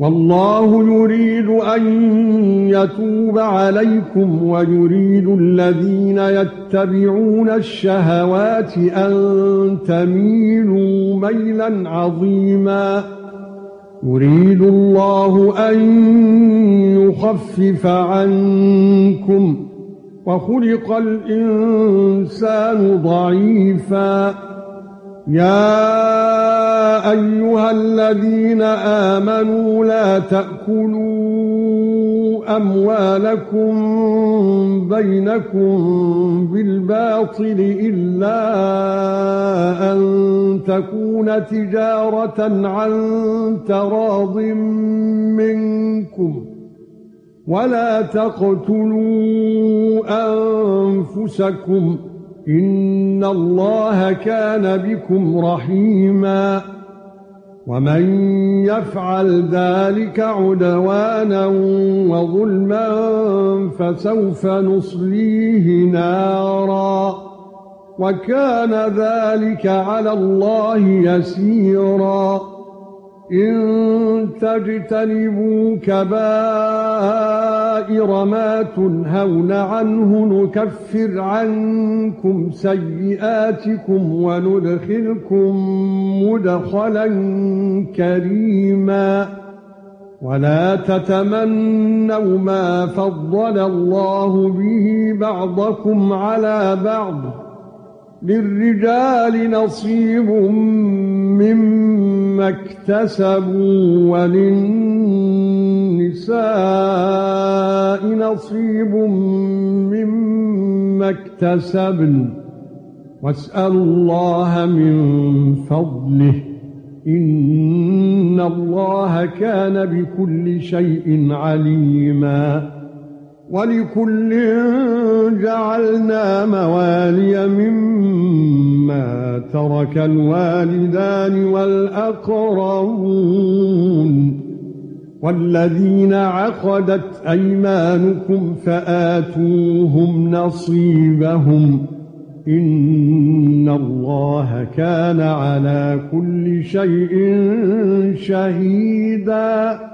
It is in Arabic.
والله يريد أن يتوب عليكم ويريد الذين يتبعون الشهوات أن تميلوا ميلا عظيما يريد الله أن يخفف عنكم وخلق الإنسان ضعيفا يا ايها الذين امنوا لا تاكلوا اموالكم بينكم بالباطل الا ان تكون تجارة عن تراض منكم ولا تقتلوا انفسكم ان الله كان بكم رحيما ومن يفعل ذلك عدوانا وظلما فسوف نصليه نارا وكان ذلك على الله يسيرا ان تجتنبوا كبائر ما تنهون عنه نكفر عنكم سيئاتكم وندخلكم مدخلا كريما ولا تتمنوا ما فضل الله به بعضكم على بعض للرجال نصيب مما اكتسبوا وللنساء نصيب مما اكتسبن واسألوا الله من فضله إن الله كان بكل شيء عليما ولكل جعلنا موالي مما ترك الوالدان والأقربون والذين عقدت أيمانكم فآتوهم نصيبهم إن الله كان على كل شيء شهيدا